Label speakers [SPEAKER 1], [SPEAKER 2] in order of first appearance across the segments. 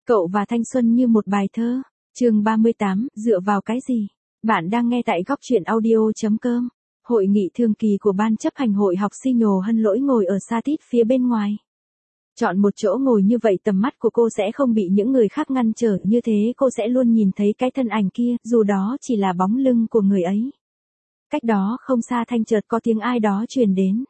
[SPEAKER 1] Cậu và thanh xuân như một bài thơ. Chương 38, dựa vào cái gì? Bạn đang nghe tại góc truyện audio.com. Hội nghị thường kỳ của ban chấp hành hội học sinh Nhồ Hân Lỗi ngồi ở xa tít phía bên ngoài. Chọn một chỗ ngồi như vậy tầm mắt của cô sẽ không bị những người khác ngăn trở, như thế cô sẽ luôn nhìn thấy cái thân ảnh kia, dù đó chỉ là bóng lưng của người ấy. Cách đó không xa thanh chợt có tiếng ai đó truyền đến.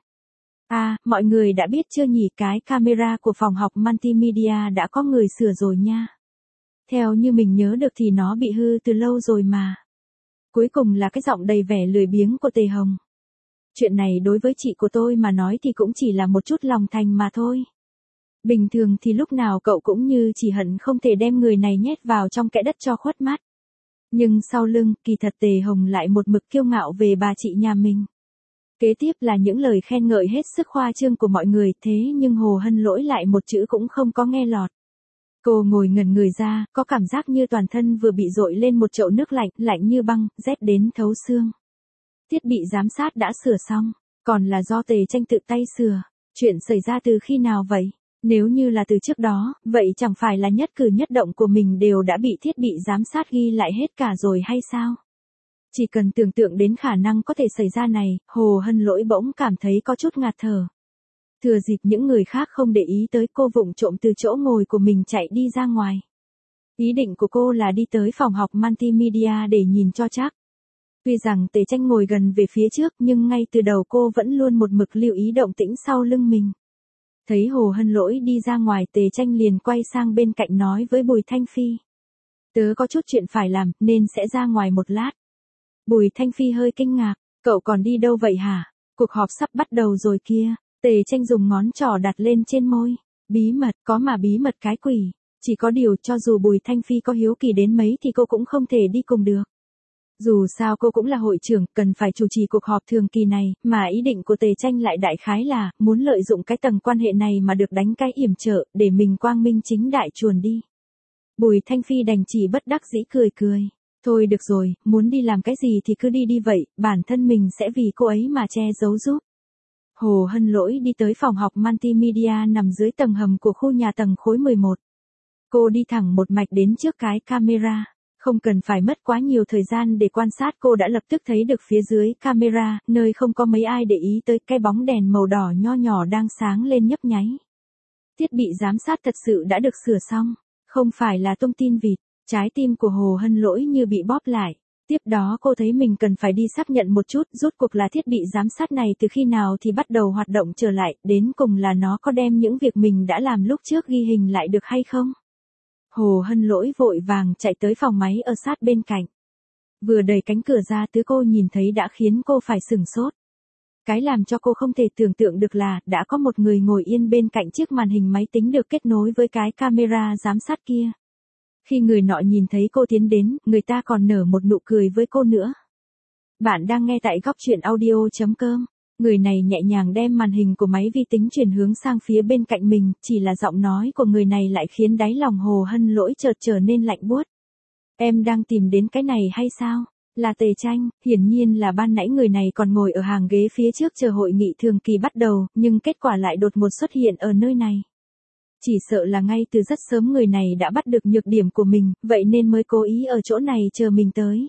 [SPEAKER 1] À, mọi người đã biết chưa nhỉ, cái camera của phòng học multimedia đã có người sửa rồi nha. Theo như mình nhớ được thì nó bị hư từ lâu rồi mà. Cuối cùng là cái giọng đầy vẻ lười biếng của Tề Hồng. Chuyện này đối với chị của tôi mà nói thì cũng chỉ là một chút lòng thành mà thôi. Bình thường thì lúc nào cậu cũng như chỉ hận không thể đem người này nhét vào trong kẽ đất cho khuất mắt. Nhưng sau lưng, kỳ thật Tề Hồng lại một mực kiêu ngạo về bà chị nhà mình. Kế tiếp là những lời khen ngợi hết sức khoa trương của mọi người, thế nhưng Hồ Hân Lỗi lại một chữ cũng không có nghe lọt. Cô ngồi ngẩn người ra, có cảm giác như toàn thân vừa bị dội lên một chậu nước lạnh, lạnh như băng, rét đến thấu xương. Thiết bị giám sát đã sửa xong, còn là do Tề Tranh tự tay sửa. Chuyện xảy ra từ khi nào vậy? Nếu như là từ trước đó, vậy chẳng phải là nhất cử nhất động của mình đều đã bị thiết bị giám sát ghi lại hết cả rồi hay sao? Chỉ cần tưởng tượng đến khả năng có thể xảy ra này, Hồ Hân Lỗi bỗng cảm thấy có chút ngạt thở. Thừa dịp những người khác không để ý tới, cô vụng trộm từ chỗ ngồi của mình chạy đi ra ngoài. Ý định của cô là đi tới phòng học multimedia để nhìn cho chắc. Tuy rằng Tề Tranh ngồi gần về phía trước nhưng ngay từ đầu cô vẫn luôn một mực lưu ý động tĩnh sau lưng mình. Thấy Hồ Hân Lỗi đi ra ngoài, Tề Tranh liền quay sang bên cạnh nói với Bùi Thanh Phi. Tớ có chút chuyện phải làm nên sẽ ra ngoài một lát. Bùi Thanh Phi hơi kinh ngạc, cậu còn đi đâu vậy hả? Cuộc họp sắp bắt đầu rồi kia. Tề Tranh dùng ngón trỏ đặt lên trên môi. Bí mật, có mà bí mật cái quỷ. Chỉ có điều cho dù Bùi Thanh Phi có hiếu kỳ đến mấy thì cô cũng không thể đi cùng được. Dù sao cô cũng là hội trưởng, cần phải chủ trì cuộc họp thường kỳ này, mà ý định của Tề Tranh lại đại khái là muốn lợi dụng cái tầng quan hệ này mà được đánh cái yểm trợ, để mình quang minh chính đại chuồn đi. Bùi Thanh Phi đành chỉ bất đắc dĩ cười cười. Thôi được rồi, muốn đi làm cái gì thì cứ đi đi vậy, bản thân mình sẽ vì cô ấy mà che giấu giúp. Hồ Hân Lỗi đi tới phòng học multimedia nằm dưới tầng hầm của khu nhà tầng khối 11. Cô đi thẳng một mạch đến trước cái camera. Không cần phải mất quá nhiều thời gian để quan sát, cô đã lập tức thấy được phía dưới camera, nơi không có mấy ai để ý tới, cái bóng đèn màu đỏ nho nhỏ đang sáng lên nhấp nháy. Thiết bị giám sát thật sự đã được sửa xong, không phải là tung tin vịt. Trái tim của Hồ Hân Lỗi như bị bóp lại. Tiếp đó cô thấy mình cần phải đi xác nhận một chút, rốt cuộc là thiết bị giám sát này từ khi nào thì bắt đầu hoạt động trở lại, đến cùng là nó có đem những việc mình đã làm lúc trước ghi hình lại được hay không? Hồ Hân Lỗi vội vàng chạy tới phòng máy ở sát bên cạnh. Vừa đẩy cánh cửa ra, thứ cô nhìn thấy đã khiến cô phải sửng sốt. Cái làm cho cô không thể tưởng tượng được là đã có một người ngồi yên bên cạnh chiếc màn hình máy tính được kết nối với cái camera giám sát kia. Khi người nọ nhìn thấy cô tiến đến, người ta còn nở một nụ cười với cô nữa. Bạn đang nghe tại góc truyện audio.com. Người này nhẹ nhàng đem màn hình của máy vi tính chuyển hướng sang phía bên cạnh mình, chỉ là giọng nói của người này lại khiến đáy lòng Hồ Hân Lỗi chợt trở nên lạnh buốt. Em đang tìm đến cái này hay sao? Là Tề Tranh, hiển nhiên là ban nãy người này còn ngồi ở hàng ghế phía trước chờ hội nghị thường kỳ bắt đầu, nhưng kết quả lại đột ngột xuất hiện ở nơi này. Chỉ sợ là ngay từ rất sớm người này đã bắt được nhược điểm của mình, vậy nên mới cố ý ở chỗ này chờ mình tới.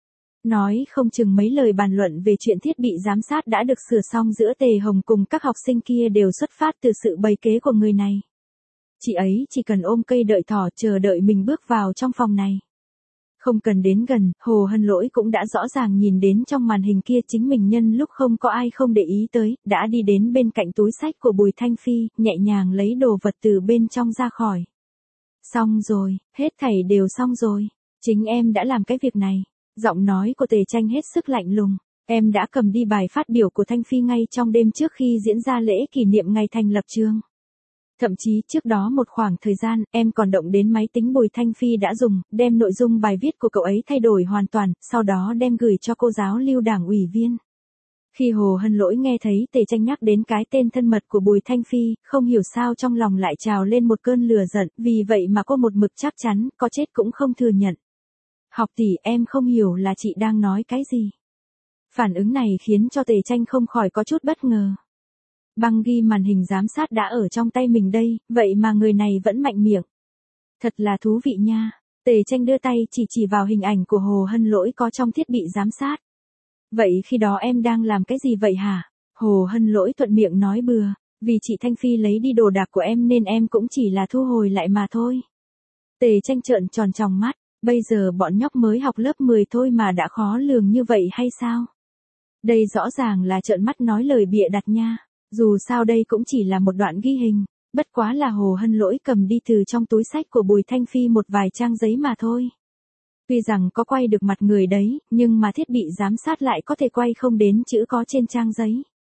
[SPEAKER 1] Nói không chừng mấy lời bàn luận về chuyện thiết bị giám sát đã được sửa xong giữa Tề Hồng cùng các học sinh kia đều xuất phát từ sự bày kế của người này. Chị ấy chỉ cần ôm cây đợi thỏ chờ đợi mình bước vào trong phòng này. Không cần đến gần, Hồ Hân Lỗi cũng đã rõ ràng nhìn đến trong màn hình kia chính mình nhân lúc không có ai không để ý tới, đã đi đến bên cạnh túi xách của Bùi Thanh Phi, nhẹ nhàng lấy đồ vật từ bên trong ra khỏi. Xong rồi, hết thảy đều xong rồi. Chính em đã làm cái việc này. Giọng nói của Tề Tranh hết sức lạnh lùng. Em đã cầm đi bài phát biểu của Thanh Phi ngay trong đêm trước khi diễn ra lễ kỷ niệm ngày thành lập trường. Thậm chí trước đó một khoảng thời gian, em còn động đến máy tính Bùi Thanh Phi đã dùng, đem nội dung bài viết của cậu ấy thay đổi hoàn toàn, sau đó đem gửi cho cô giáo lưu đảng ủy viên. Khi Hồ Hân Lỗi nghe thấy Tề Tranh nhắc đến cái tên thân mật của Bùi Thanh Phi, không hiểu sao trong lòng lại trào lên một cơn lửa giận, vì vậy mà cô một mực chắc chắn, có chết cũng không thừa nhận. Học tỷ, em không hiểu là chị đang nói cái gì. Phản ứng này khiến cho Tề Tranh không khỏi có chút bất ngờ. Băng ghi màn hình giám sát đã ở trong tay mình đây, vậy mà người này vẫn mạnh miệng. Thật là thú vị nha. Tề Tranh đưa tay chỉ vào hình ảnh của Hồ Hân Lỗi có trong thiết bị giám sát. Vậy khi đó em đang làm cái gì vậy hả? Hồ Hân Lỗi thuận miệng nói bừa, vì chị Thanh Phi lấy đi đồ đạc của em nên em cũng chỉ là thu hồi lại mà thôi. Tề Tranh trợn tròn tròng mắt, bây giờ bọn nhóc mới học lớp 10 thôi mà đã khó lường như vậy hay sao? Đây rõ ràng là trợn mắt nói lời bịa đặt nha, dù sao đây cũng chỉ là một đoạn ghi hình, bất quá là Hồ Hân Lỗi cầm đi từ trong túi xách của Bùi Thanh Phi một vài trang giấy mà thôi. Tuy rằng có quay được mặt người đấy, nhưng mà thiết bị giám sát lại có thể quay không đến chữ có trên trang giấy.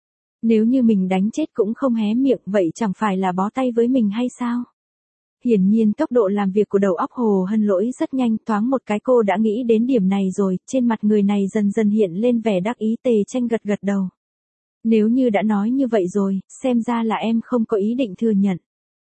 [SPEAKER 1] Nếu như mình đánh chết cũng không hé miệng vậy chẳng phải là bó tay với mình hay sao? Hiển nhiên tốc độ làm việc của đầu óc Hồ Hân Lỗi rất nhanh, thoáng một cái cô đã nghĩ đến điểm này rồi, trên mặt người này dần dần hiện lên vẻ đắc ý. Tề Tranh gật gật đầu. Nếu như đã nói như vậy rồi, xem ra là em không có ý định thừa nhận.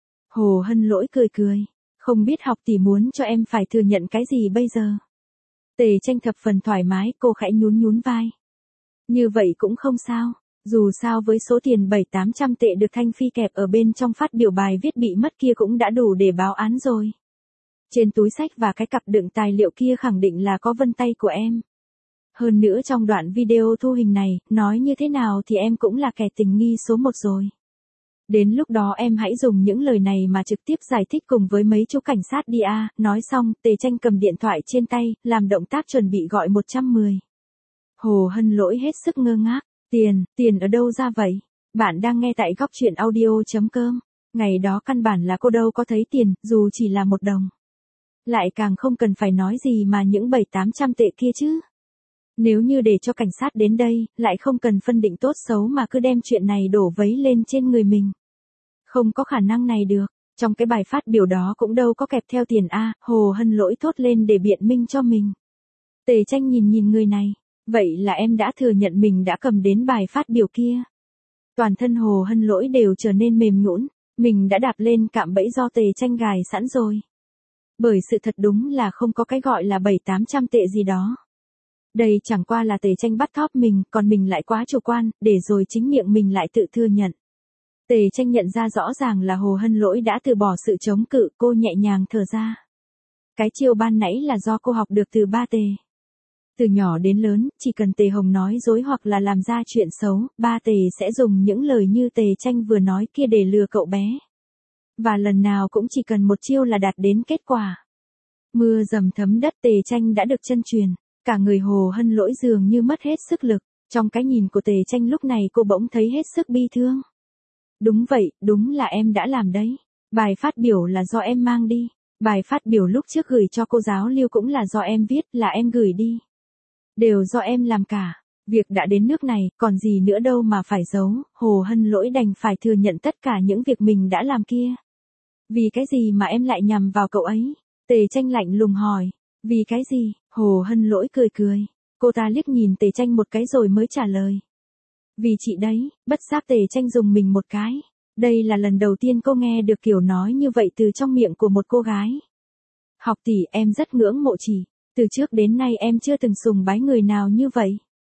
[SPEAKER 1] Hồ Hân Lỗi cười cười, không biết học tỷ muốn cho em phải thừa nhận cái gì bây giờ. Tề Tranh thập phần thoải mái, cô khẽ nhún vai. Như vậy cũng không sao. Dù sao với số tiền 700-800 tệ được Thanh Phi kẹp ở bên trong phát biểu bài viết bị mất kia cũng đã đủ để báo án rồi. Trên túi xách và cái cặp đựng tài liệu kia khẳng định là có vân tay của em. Hơn nữa trong đoạn video thu hình này, nói như thế nào thì em cũng là kẻ tình nghi số 1 rồi. Đến lúc đó em hãy dùng những lời này mà trực tiếp giải thích cùng với mấy chú cảnh sát đi a. Nói xong, Tề Tranh cầm điện thoại trên tay, làm động tác chuẩn bị gọi 110. Hồ Hân Lỗi hết sức ngơ ngác. Tiền ở đâu ra vậy? Bạn đang nghe tại góc truyện audio.com. Ngày đó căn bản là cô đâu có thấy tiền, dù chỉ là 1 đồng. Lại càng không cần phải nói gì mà những 700-800 tệ kia chứ. Nếu như để cho cảnh sát đến đây, lại không cần phân định tốt xấu mà cứ đem chuyện này đổ vấy lên trên người mình. Không có khả năng này được, trong cái bài phát biểu đó cũng đâu có kẹp theo tiền a. Hồ Hân Lỗi thốt lên để biện minh cho mình. Tề Tranh nhìn người này. Vậy là em đã thừa nhận mình đã cầm đến bài phát biểu kia. Toàn thân Hồ Hân Lỗi đều trở nên mềm nhũn, mình đã đạp lên cạm bẫy do Tề Tranh gài sẵn rồi. Bởi sự thật đúng là không có cái gọi là 700-800 tệ gì đó. Đây chẳng qua là Tề Tranh bắt thóp mình, còn mình lại quá chủ quan, để rồi chính miệng mình lại tự thừa nhận. Tề Tranh nhận ra rõ ràng là Hồ Hân Lỗi đã từ bỏ sự chống cự, cô nhẹ nhàng thở ra. Cái chiêu ban nãy là do cô học được từ ba Tề. Từ nhỏ đến lớn, chỉ cần Tề Hồng nói dối hoặc là làm ra chuyện xấu, ba Tề sẽ dùng những lời như Tề Tranh vừa nói kia để lừa cậu bé. Và lần nào cũng chỉ cần một chiêu là đạt đến kết quả. Mưa dầm thấm đất, Tề Tranh đã được chân truyền, cả người Hồ Hân Lỗi dường như mất hết sức lực, trong cái nhìn của Tề Tranh lúc này cô bỗng thấy hết sức bi thương. Đúng vậy, đúng là em đã làm đấy. Bài phát biểu là do em mang đi. Bài phát biểu lúc trước gửi cho cô giáo Lưu cũng là do em viết, là em gửi đi. Đều do em làm cả. Việc đã đến nước này, còn gì nữa đâu mà phải giấu. Hồ Hân Lỗi đành phải thừa nhận tất cả những việc mình đã làm kia. Vì cái gì mà em lại nhằm vào cậu ấy? Tề Tranh lạnh lùng hỏi. Vì cái gì? Hồ Hân Lỗi cười cười. Cô ta liếc nhìn Tề Tranh một cái rồi mới trả lời. Vì chị đấy. Bất giác Tề Tranh dùng mình một cái. Đây là lần đầu tiên cô nghe được kiểu nói như vậy từ trong miệng của một cô gái. Học tỷ, em rất ngưỡng mộ chị. Từ trước đến nay em chưa từng sùng bái người nào như vậy.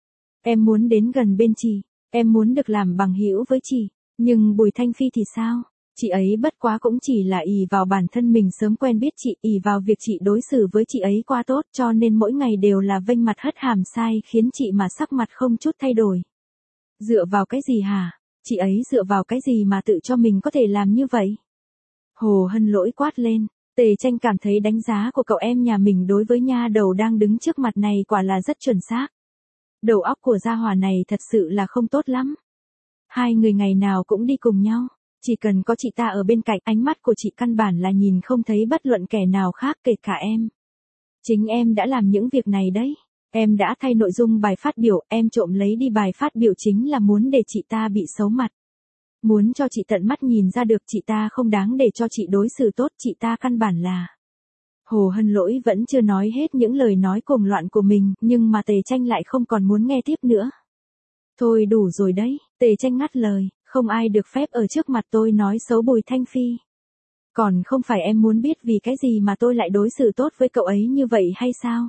[SPEAKER 1] Em muốn đến gần bên chị, em muốn được làm bằng hữu với chị, nhưng Bùi Thanh Phi thì sao? Chị ấy bất quá cũng chỉ là ỷ vào bản thân mình sớm quen biết chị, ỷ vào việc chị đối xử với chị ấy quá tốt cho nên mỗi ngày đều là vênh mặt hất hàm sai khiến chị mà sắc mặt không chút thay đổi. Dựa vào cái gì hả? Chị ấy dựa vào cái gì mà tự cho mình có thể làm như vậy? Hồ Hân Lỗi quát lên. Tề Tranh cảm thấy đánh giá của cậu em nhà mình đối với nha đầu đang đứng trước mặt này quả là rất chuẩn xác. Đầu óc của gia hỏa này thật sự là không tốt lắm. Hai người ngày nào cũng đi cùng nhau. Chỉ cần có chị ta ở bên cạnh, ánh mắt của chị căn bản là nhìn không thấy bất luận kẻ nào khác kể cả em. Chính em đã làm những việc này đấy. Em đã thay nội dung bài phát biểu, em trộm lấy đi bài phát biểu chính là muốn để chị ta bị xấu mặt. Muốn cho chị tận mắt nhìn ra được chị ta không đáng để cho chị đối xử tốt, chị ta căn bản là. Hồ Hân Lỗi vẫn chưa nói hết những lời nói cuồng loạn của mình, nhưng mà Tề Tranh lại không còn muốn nghe tiếp nữa. Thôi đủ rồi đấy, Tề Tranh ngắt lời, không ai được phép ở trước mặt tôi nói xấu Bùi Thanh Phi. Còn không phải em muốn biết vì cái gì mà tôi lại đối xử tốt với cậu ấy như vậy hay sao?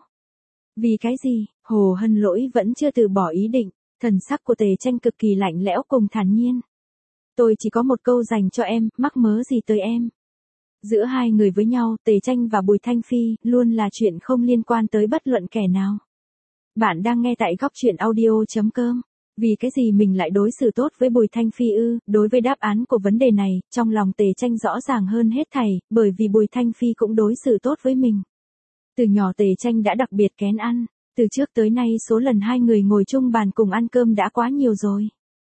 [SPEAKER 1] Vì cái gì? Hồ Hân Lỗi vẫn chưa từ bỏ ý định, thần sắc của Tề Tranh cực kỳ lạnh lẽo cùng thản nhiên. Tôi chỉ có một câu dành cho em, mắc mớ gì tới em? Giữa hai người với nhau, Tề Tranh và Bùi Thanh Phi, luôn là chuyện không liên quan tới bất luận kẻ nào. Bạn đang nghe tại góc truyện audio.com. Vì cái gì mình lại đối xử tốt với Bùi Thanh Phi ư? Đối với đáp án của vấn đề này, trong lòng Tề Tranh rõ ràng hơn hết thảy, bởi vì Bùi Thanh Phi cũng đối xử tốt với mình. Từ nhỏ Tề Tranh đã đặc biệt kén ăn, từ trước tới nay số lần hai người ngồi chung bàn cùng ăn cơm đã quá nhiều rồi.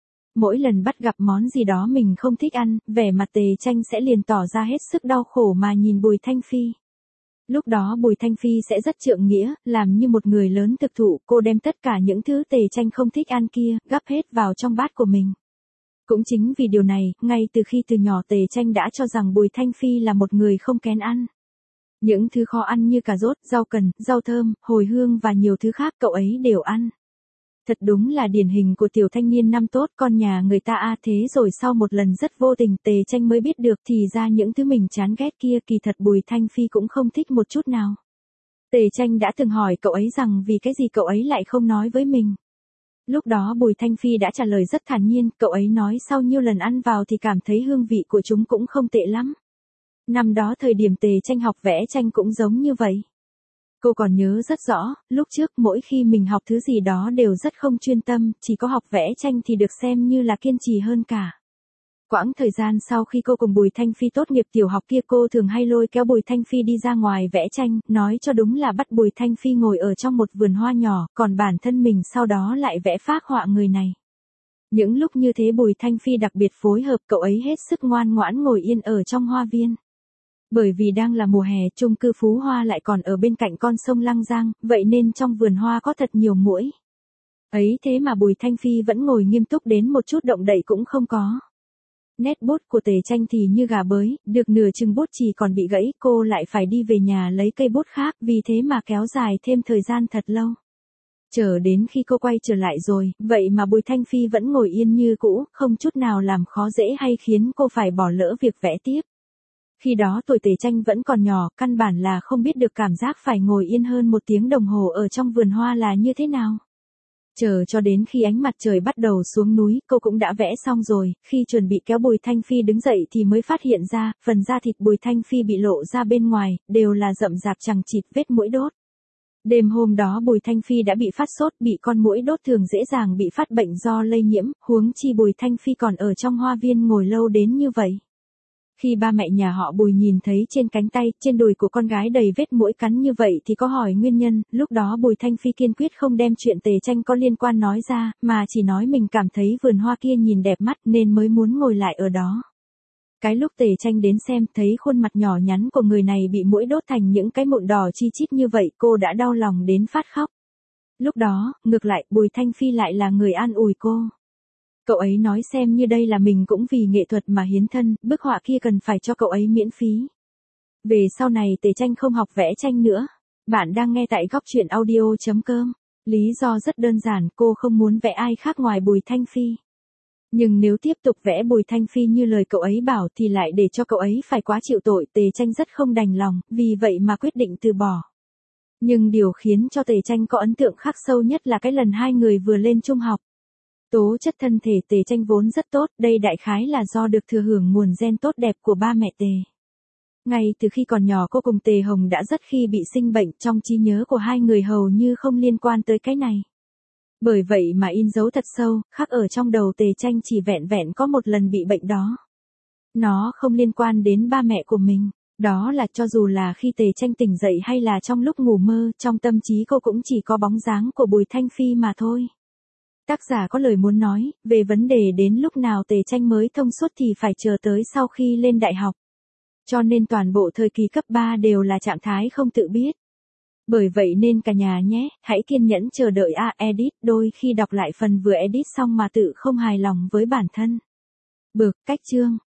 [SPEAKER 1] Mỗi lần bắt gặp món gì đó mình không thích ăn, vẻ mặt Tề Tranh sẽ liền tỏ ra hết sức đau khổ mà nhìn Bùi Thanh Phi. Lúc đó Bùi Thanh Phi sẽ rất trượng nghĩa, làm như một người lớn thực thụ, cô đem tất cả những thứ Tề Tranh không thích ăn kia, gắp hết vào trong bát của mình. Cũng chính vì điều này, ngay từ khi từ nhỏ Tề Tranh đã cho rằng Bùi Thanh Phi là một người không kén ăn. Những thứ khó ăn như cà rốt, rau cần, rau thơm, hồi hương và nhiều thứ khác cậu ấy đều ăn. Thật đúng là điển hình của tiểu thanh niên năm tốt con nhà người ta thế rồi sau một lần rất vô tình Tề Tranh mới biết được thì ra những thứ mình chán ghét kia kỳ thật Bùi Thanh Phi cũng không thích một chút nào. Tề Tranh đã từng hỏi cậu ấy rằng vì cái gì cậu ấy lại không nói với mình. Lúc đó Bùi Thanh Phi đã trả lời rất thản nhiên, cậu ấy nói sau nhiều lần ăn vào thì cảm thấy hương vị của chúng cũng không tệ lắm. Năm đó thời điểm Tề Tranh học vẽ tranh cũng giống như vậy. Cô còn nhớ rất rõ, lúc trước mỗi khi mình học thứ gì đó đều rất không chuyên tâm, chỉ có học vẽ tranh thì được xem như là kiên trì hơn cả. Quãng thời gian sau khi cô cùng Bùi Thanh Phi tốt nghiệp tiểu học kia cô thường hay lôi kéo Bùi Thanh Phi đi ra ngoài vẽ tranh, nói cho đúng là bắt Bùi Thanh Phi ngồi ở trong một vườn hoa nhỏ, còn bản thân mình sau đó lại vẽ phác họa người này. Những lúc như thế Bùi Thanh Phi đặc biệt phối hợp cậu ấy hết sức ngoan ngoãn ngồi yên ở trong hoa viên. Bởi vì đang là mùa hè, chung cư Phú Hoa lại còn ở bên cạnh con sông Lăng Giang, vậy nên trong vườn hoa có thật nhiều muỗi. Ấy thế mà Bùi Thanh Phi vẫn ngồi nghiêm túc đến một chút động đậy cũng không có. Nét bút của Tề Tranh thì như gà bới, được nửa chừng bút chỉ còn bị gãy, cô lại phải đi về nhà lấy cây bút khác, vì thế mà kéo dài thêm thời gian thật lâu. Chờ đến khi cô quay trở lại rồi, vậy mà Bùi Thanh Phi vẫn ngồi yên như cũ, không chút nào làm khó dễ hay khiến cô phải bỏ lỡ việc vẽ tiếp. Khi đó tuổi Tề Tranh vẫn còn nhỏ, căn bản là không biết được cảm giác phải ngồi yên hơn 1 tiếng đồng hồ ở trong vườn hoa là như thế nào. Chờ cho đến khi ánh mặt trời bắt đầu xuống núi, cô cũng đã vẽ xong rồi, khi chuẩn bị kéo Bùi Thanh Phi đứng dậy thì mới phát hiện ra, phần da thịt Bùi Thanh Phi bị lộ ra bên ngoài, đều là rậm rạp chằng chịt vết muỗi đốt. Đêm hôm đó Bùi Thanh Phi đã bị phát sốt, bị con muỗi đốt thường dễ dàng bị phát bệnh do lây nhiễm, huống chi Bùi Thanh Phi còn ở trong hoa viên ngồi lâu đến như vậy. Khi ba mẹ nhà họ Bùi nhìn thấy trên cánh tay, trên đùi của con gái đầy vết muỗi cắn như vậy thì có hỏi nguyên nhân, lúc đó Bùi Thanh Phi kiên quyết không đem chuyện Tề Tranh có liên quan nói ra, mà chỉ nói mình cảm thấy vườn hoa kia nhìn đẹp mắt nên mới muốn ngồi lại ở đó. Cái lúc Tề Tranh đến xem thấy khuôn mặt nhỏ nhắn của người này bị muỗi đốt thành những cái mụn đỏ chi chít như vậy cô đã đau lòng đến phát khóc. Lúc đó, ngược lại, Bùi Thanh Phi lại là người an ủi cô. Cậu ấy nói xem như đây là mình cũng vì nghệ thuật mà hiến thân, bức họa kia cần phải cho cậu ấy miễn phí. Về sau này Tề Tranh không học vẽ tranh nữa. Bạn đang nghe tại góc truyện audio.com. Lý do rất đơn giản, cô không muốn vẽ ai khác ngoài Bùi Thanh Phi. Nhưng nếu tiếp tục vẽ Bùi Thanh Phi như lời cậu ấy bảo thì lại để cho cậu ấy phải quá chịu tội. Tề Tranh rất không đành lòng, vì vậy mà quyết định từ bỏ. Nhưng điều khiến cho Tề Tranh có ấn tượng khắc sâu nhất là cái lần hai người vừa lên trung học. Tố chất thân thể Tề Tranh vốn rất tốt, đây đại khái là do được thừa hưởng nguồn gen tốt đẹp của ba mẹ Tề. Ngay từ khi còn nhỏ cô cùng Tề Hồng đã rất khi bị sinh bệnh, trong trí nhớ của hai người hầu như không liên quan tới cái này. Bởi vậy mà in dấu thật sâu, khắc ở trong đầu Tề Tranh chỉ vẹn vẹn có một lần bị bệnh đó. Nó không liên quan đến ba mẹ của mình, đó là cho dù là khi Tề Tranh tỉnh dậy hay là trong lúc ngủ mơ, trong tâm trí cô cũng chỉ có bóng dáng của Bùi Thanh Phi mà thôi. Tác giả có lời muốn nói, về vấn đề đến lúc nào Tề Tranh mới thông suốt thì phải chờ tới sau khi lên đại học. Cho nên toàn bộ thời kỳ cấp 3 đều là trạng thái không tự biết. Bởi vậy nên cả nhà nhé, hãy kiên nhẫn chờ đợi edit, đôi khi đọc lại phần vừa edit xong mà tự không hài lòng với bản thân. Bực, cách chương.